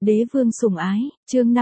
Đế vương sủng ái, chương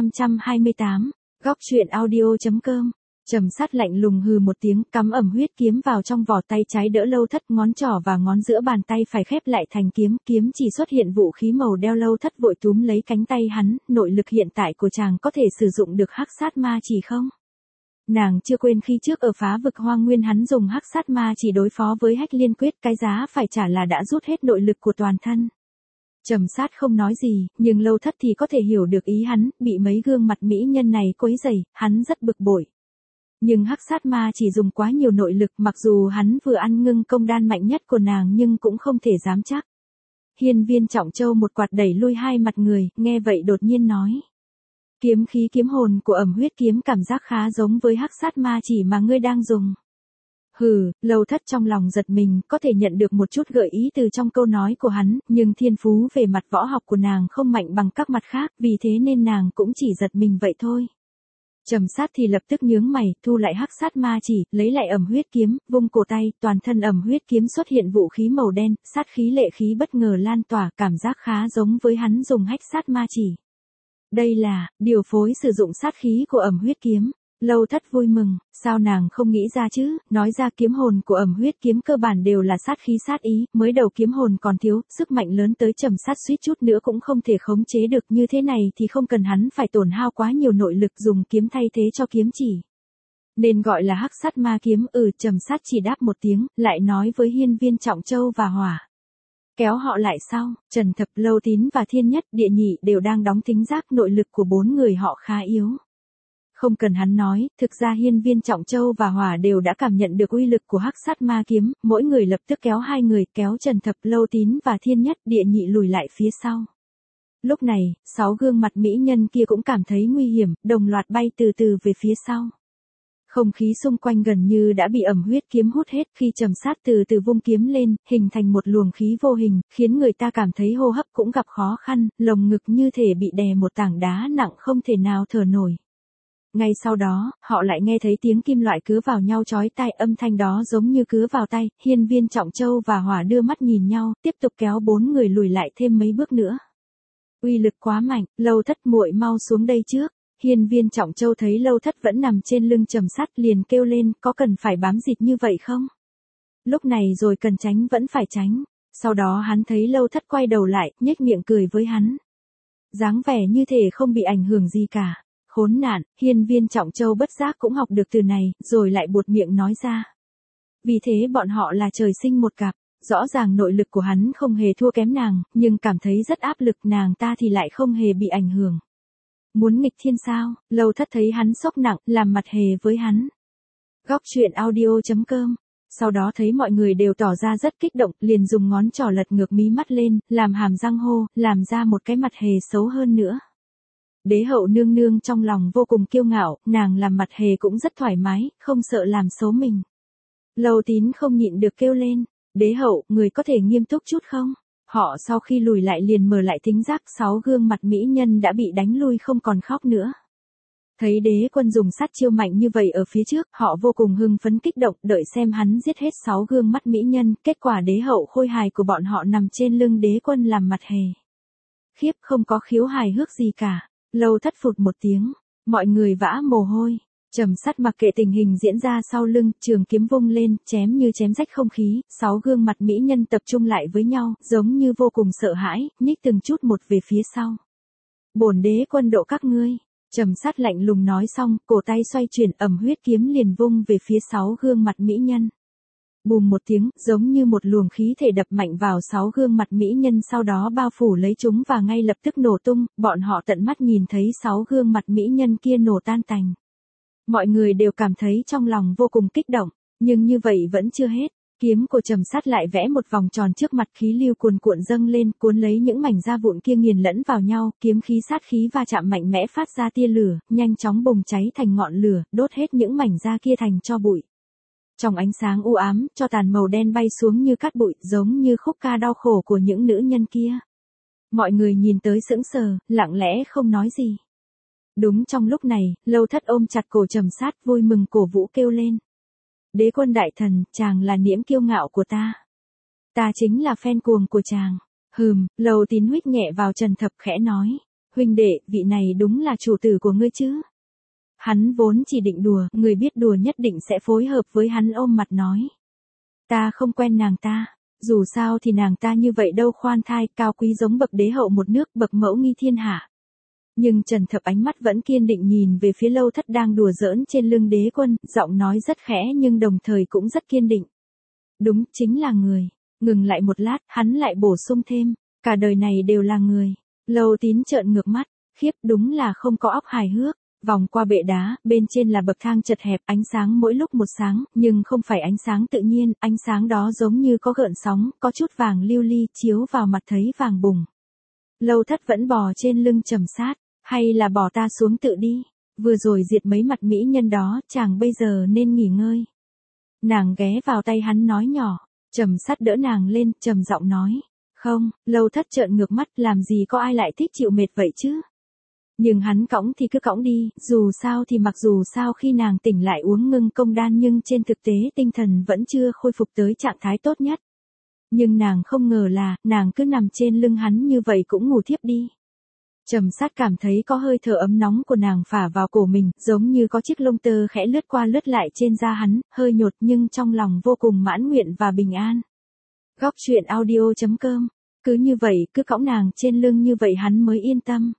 528, góc truyện audio.com. Trầm Sát lạnh lùng hừ một tiếng, cắm ẩm huyết kiếm vào trong vỏ tay trái đỡ Lâu Thất, ngón trỏ và ngón giữa bàn tay phải khép lại thành kiếm, kiếm chỉ xuất hiện vũ khí màu đeo. Lâu Thất vội túm lấy cánh tay hắn, nội lực hiện tại của chàng có thể sử dụng được hắc sát ma chỉ không? Nàng chưa quên khi trước ở Phá Vực Hoang Nguyên hắn dùng hắc sát ma chỉ đối phó với Hách Liên Quyết, cái giá phải trả là đã rút hết nội lực của toàn thân. Trầm Sát không nói gì, nhưng Lâu Thất thì có thể hiểu được ý hắn, bị mấy gương mặt mỹ nhân này quấy rầy, hắn rất bực bội. Nhưng hắc sát ma chỉ dùng quá nhiều nội lực, mặc dù hắn vừa ăn ngưng công đan mạnh nhất của nàng nhưng cũng không thể dám chắc. Hiên Viên Trọng Châu một quạt đẩy lui hai mặt người, nghe vậy đột nhiên nói. Kiếm khí kiếm hồn của ẩm huyết kiếm cảm giác khá giống với hắc sát ma chỉ mà ngươi đang dùng. Hừ, Lâu Thất trong lòng giật mình, có thể nhận được một chút gợi ý từ trong câu nói của hắn, nhưng thiên phú về mặt võ học của nàng không mạnh bằng các mặt khác, vì thế nên nàng cũng chỉ giật mình vậy thôi. Trầm Sát thì lập tức nhướng mày, thu lại hắc sát ma chỉ, lấy lại ẩm huyết kiếm, vung cổ tay, toàn thân ẩm huyết kiếm xuất hiện vũ khí màu đen, sát khí lệ khí bất ngờ lan tỏa, cảm giác khá giống với hắn dùng hách sát ma chỉ. Đây là điều phối sử dụng sát khí của ẩm huyết kiếm. Lâu Thất vui mừng, sao nàng không nghĩ ra chứ, nói ra kiếm hồn của ẩm huyết kiếm cơ bản đều là sát khí sát ý, mới đầu kiếm hồn còn thiếu, sức mạnh lớn tới Trầm Sát suýt chút nữa cũng không thể khống chế được, như thế này thì không cần hắn phải tổn hao quá nhiều nội lực dùng kiếm thay thế cho kiếm chỉ. Nên gọi là hắc sát ma kiếm. Trầm Sát chỉ đáp một tiếng, lại nói với Hiên Viên Trọng Châu và Hỏa. Kéo họ lại sau, Trần Thập, Lâu Tín và Thiên Nhất, Địa Nhị đều đang đóng thính giác, nội lực của bốn người họ khá yếu. Không cần hắn nói, thực ra Hiên Viên Trọng Châu và Hỏa đều đã cảm nhận được uy lực của hắc sát ma kiếm, mỗi người lập tức kéo hai người, kéo Trần Thập, Lâu Tín và Thiên Nhất, Địa Nhị lùi lại phía sau. Lúc này, 6 gương mặt mỹ nhân kia cũng cảm thấy nguy hiểm, đồng loạt bay từ từ về phía sau. Không khí xung quanh gần như đã bị ẩm huyết kiếm hút hết, khi Trầm Sát từ từ vung kiếm lên, hình thành một luồng khí vô hình, khiến người ta cảm thấy hô hấp cũng gặp khó khăn, lồng ngực như thể bị đè một tảng đá nặng không thể nào thở nổi. Ngay sau đó, họ lại nghe thấy tiếng kim loại cứa vào nhau chói tai, âm thanh đó giống như cứa vào tay. Hiên Viên Trọng Châu và Hỏa đưa mắt nhìn nhau, tiếp tục kéo bốn người lùi lại thêm mấy bước nữa. Uy lực quá mạnh, Lâu Thất muội mau xuống đây trước. Hiên Viên Trọng Châu thấy Lâu Thất vẫn nằm trên lưng Trầm Sát liền kêu lên, có cần phải bám dịt như vậy không? Lúc này rồi cần tránh vẫn phải tránh. Sau đó hắn thấy Lâu Thất quay đầu lại, nhếch miệng cười với hắn. Dáng vẻ như thể không bị ảnh hưởng gì cả. Khốn nạn, Hiên Viên Trọng Châu bất giác cũng học được từ này, rồi lại buột miệng nói ra. Vì thế bọn họ là trời sinh một cặp, rõ ràng nội lực của hắn không hề thua kém nàng, nhưng cảm thấy rất áp lực, nàng ta thì lại không hề bị ảnh hưởng. Muốn nghịch thiên sao? Lâu Thất thấy hắn sốc nặng, làm mặt hề với hắn. Góc truyện audio.com. Sau đó thấy mọi người đều tỏ ra rất kích động, liền dùng ngón trỏ lật ngược mí mắt lên, làm hàm răng hô, làm ra một cái mặt hề xấu hơn nữa. Đế hậu nương nương trong lòng vô cùng kiêu ngạo, nàng làm mặt hề cũng rất thoải mái, không sợ làm xấu mình. Lâu Tín không nhịn được kêu lên, đế hậu, người có thể nghiêm túc chút không? Họ sau khi lùi lại liền mở lại thính giác, 6 gương mặt mỹ nhân đã bị đánh lui không còn khóc nữa. Thấy đế quân dùng sát chiêu mạnh như vậy ở phía trước, họ vô cùng hưng phấn kích động, đợi xem hắn giết hết 6 gương mắt mỹ nhân, kết quả đế hậu khôi hài của bọn họ nằm trên lưng đế quân làm mặt hề. Khiếp, không có khiếu hài hước gì cả. Lâu Thất phụt một tiếng, mọi người vã mồ hôi. Trầm Sát mặc kệ tình hình diễn ra sau lưng, trường kiếm vung lên, chém như chém rách không khí, 6 gương mặt mỹ nhân tập trung lại với nhau, giống như vô cùng sợ hãi, nhích từng chút một về phía sau. Bổn đế quân độ các ngươi. Trầm Sát lạnh lùng nói xong, cổ tay xoay chuyển, ẩm huyết kiếm liền vung về phía 6 gương mặt mỹ nhân. Bùm một tiếng, giống như một luồng khí thể đập mạnh vào 6 gương mặt mỹ nhân, sau đó bao phủ lấy chúng và ngay lập tức nổ tung, bọn họ tận mắt nhìn thấy 6 gương mặt mỹ nhân kia nổ tan tành. Mọi người đều cảm thấy trong lòng vô cùng kích động, nhưng như vậy vẫn chưa hết. Kiếm của Trầm Sát lại vẽ một vòng tròn trước mặt, khí lưu cuồn cuộn dâng lên, cuốn lấy những mảnh da vụn kia nghiền lẫn vào nhau, kiếm khí sát khí va chạm mạnh mẽ phát ra tia lửa, nhanh chóng bùng cháy thành ngọn lửa, đốt hết những mảnh da kia thành tro bụi. Trong ánh sáng u ám, tro tàn màu đen bay xuống như cát bụi, giống như khúc ca đau khổ của những nữ nhân kia. Mọi người nhìn tới sững sờ, lặng lẽ không nói gì. Đúng trong lúc này, Lâu Thất ôm chặt cổ Trầm Sát, vui mừng cổ vũ kêu lên. Đế quân đại thần, chàng là niễm kiêu ngạo của ta. Ta chính là fan cuồng của chàng. Lâu Tín huých nhẹ vào Trần Thập khẽ nói. huynh đệ, vị này đúng là chủ tử của ngươi chứ? Hắn vốn chỉ định đùa, người biết đùa nhất định sẽ phối hợp với hắn ôm mặt nói. Ta không quen nàng ta, dù sao thì nàng ta như vậy đâu khoan thai, cao quý giống bậc đế hậu một nước, bậc mẫu nghi thiên hạ. Nhưng Trần Thập ánh mắt vẫn kiên định nhìn về phía Lâu Thất đang đùa giỡn trên lưng đế quân, giọng nói rất khẽ nhưng đồng thời cũng rất kiên định. Đúng, chính là người. Ngừng lại một lát, hắn lại bổ sung thêm, cả đời này đều là người. Lâu Tín trợn ngược mắt, khiếp, đúng là không có óc hài hước. Vòng qua bệ đá, bên trên là bậc thang chật hẹp, ánh sáng mỗi lúc một sáng, nhưng không phải ánh sáng tự nhiên, ánh sáng đó giống như có gợn sóng, có chút vàng lưu ly, chiếu vào mặt thấy vàng bùng. Lâu Thất vẫn bò trên lưng Trầm Sát, hay là bỏ ta xuống tự đi, vừa rồi diệt mấy mặt mỹ nhân đó, chàng bây giờ nên nghỉ ngơi. Nàng ghé vào tay hắn nói nhỏ, Trầm Sát đỡ nàng lên, trầm giọng nói, không. Lâu Thất trợn ngược mắt, làm gì có ai lại thích chịu mệt vậy chứ? Nhưng hắn cõng thì cứ cõng đi, dù sao khi nàng tỉnh lại uống ngưng công đan nhưng trên thực tế tinh thần vẫn chưa khôi phục tới trạng thái tốt nhất. Nhưng nàng không ngờ là, nàng cứ nằm trên lưng hắn như vậy cũng ngủ thiếp đi. Trầm Sát cảm thấy có hơi thở ấm nóng của nàng phả vào cổ mình, giống như có chiếc lông tơ khẽ lướt qua lướt lại trên da hắn, hơi nhột nhưng trong lòng vô cùng mãn nguyện và bình an. Góc truyện audio.com. Cứ như vậy, cứ cõng nàng trên lưng như vậy hắn mới yên tâm.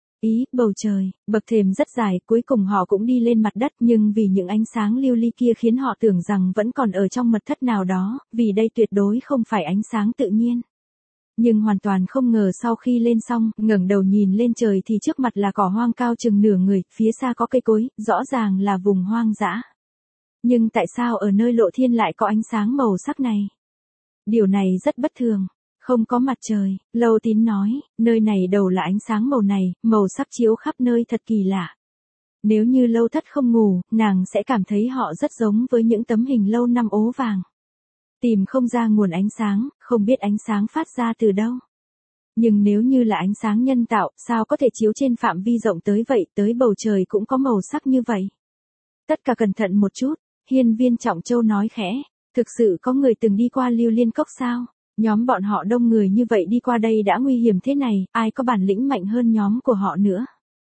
Bầu trời, bậc thềm rất dài, cuối cùng họ cũng đi lên mặt đất, nhưng vì những ánh sáng lưu ly kia khiến họ tưởng rằng vẫn còn ở trong mật thất nào đó, vì đây tuyệt đối không phải ánh sáng tự nhiên. Nhưng hoàn toàn không ngờ sau khi lên xong, ngẩng đầu nhìn lên trời thì trước mặt là cỏ hoang cao chừng nửa người, phía xa có cây cối, rõ ràng là vùng hoang dã. Nhưng tại sao ở nơi lộ thiên lại có ánh sáng màu sắc này? Điều này rất bất thường. Không có mặt trời, Lâu Tín nói, nơi này đầu là ánh sáng màu này, màu sắc chiếu khắp nơi thật kỳ lạ. Nếu như Lâu Thất không ngủ, nàng sẽ cảm thấy họ rất giống với những tấm hình lâu năm ố vàng. Tìm không ra nguồn ánh sáng, không biết ánh sáng phát ra từ đâu. Nhưng nếu như là ánh sáng nhân tạo, sao có thể chiếu trên phạm vi rộng tới vậy, tới bầu trời cũng có màu sắc như vậy. Tất cả cẩn thận một chút, Hiên Viên Trọng Châu nói khẽ, thực sự có người từng đi qua Lưu Liên Cốc sao? Nhóm bọn họ đông người như vậy đi qua đây đã nguy hiểm thế này, ai có bản lĩnh mạnh hơn nhóm của họ nữa.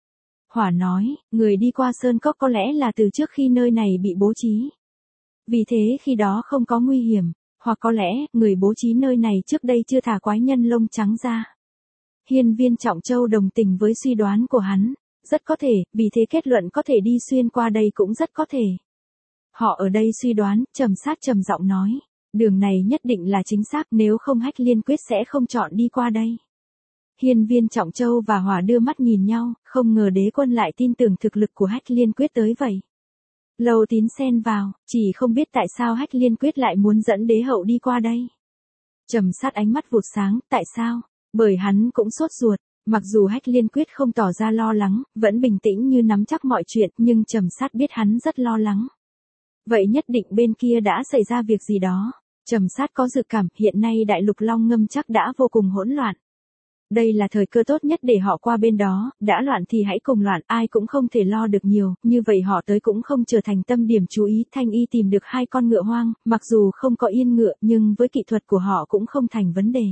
Hỏa nói, người đi qua Sơn Cốc có lẽ là từ trước khi nơi này bị bố trí. Vì thế khi đó không có nguy hiểm, hoặc có lẽ, người bố trí nơi này trước đây chưa thả quái nhân lông trắng ra. Hiên Viên Trọng Châu đồng tình với suy đoán của hắn, rất có thể, vì thế kết luận có thể đi xuyên qua đây cũng rất có thể. Họ ở đây suy đoán, Trầm Sát trầm giọng nói. Đường này nhất định là chính xác, nếu không Hách Liên Quyết sẽ không chọn đi qua đây. Hiên Viên Trọng Châu và Hỏa đưa mắt nhìn nhau, không ngờ đế quân lại tin tưởng thực lực của Hách Liên Quyết tới vậy. Lâu Tín xen vào, chỉ không biết tại sao Hách Liên Quyết lại muốn dẫn đế hậu đi qua đây. Trầm Sát ánh mắt vụt sáng, tại sao? Bởi hắn cũng sốt ruột, mặc dù Hách Liên Quyết không tỏ ra lo lắng, vẫn bình tĩnh như nắm chắc mọi chuyện, nhưng Trầm Sát biết hắn rất lo lắng. Vậy nhất định bên kia đã xảy ra việc gì đó. Trầm Sát có dự cảm, hiện nay đại lục Long Ngâm chắc đã vô cùng hỗn loạn. Đây là thời cơ tốt nhất để họ qua bên đó, đã loạn thì hãy cùng loạn, ai cũng không thể lo được nhiều, như vậy họ tới cũng không trở thành tâm điểm chú ý. Thanh Y tìm được 2 con ngựa hoang, mặc dù không có yên ngựa nhưng với kỹ thuật của họ cũng không thành vấn đề.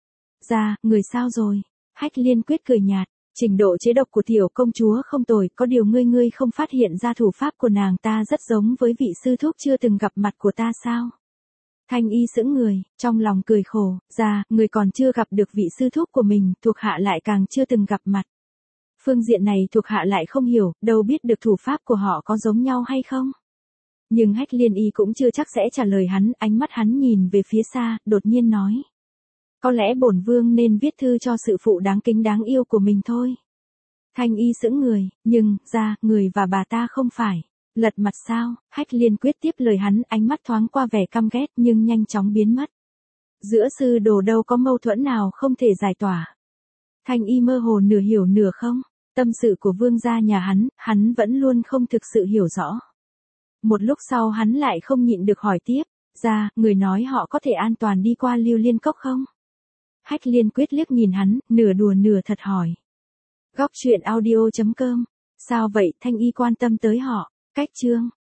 Người sao rồi? Hách Liên Quyết cười nhạt, trình độ chế độc của tiểu công chúa không tồi, có điều ngươi không phát hiện ra thủ pháp của nàng ta rất giống với vị sư thúc chưa từng gặp mặt của ta sao? Thanh Y sững người, trong lòng cười khổ, người còn chưa gặp được vị sư thúc của mình, thuộc hạ lại càng chưa từng gặp mặt. Phương diện này thuộc hạ lại không hiểu, đâu biết được thủ pháp của họ có giống nhau hay không. Nhưng Hách Liên Y cũng chưa chắc sẽ trả lời hắn, ánh mắt hắn nhìn về phía xa, đột nhiên nói. Có lẽ bổn vương nên viết thư cho sự phụ đáng kính đáng yêu của mình thôi. Thanh Y sững người, nhưng, người và bà ta không phải. Lật mặt sao? Hách Liên Quyết tiếp lời hắn, ánh mắt thoáng qua vẻ căm ghét nhưng nhanh chóng biến mất. Giữa sư đồ đâu có mâu thuẫn nào không thể giải tỏa. Thanh Y mơ hồ nửa hiểu nửa không, tâm sự của vương gia nhà hắn vẫn luôn không thực sự hiểu rõ. Một lúc sau hắn lại không nhịn được hỏi tiếp, người nói họ có thể an toàn đi qua Lưu Liên Cốc không? Hách Liên Quyết liếc nhìn hắn, nửa đùa nửa thật hỏi. Góc truyện audio.com, sao vậy? Thanh Y quan tâm tới họ. Cách chương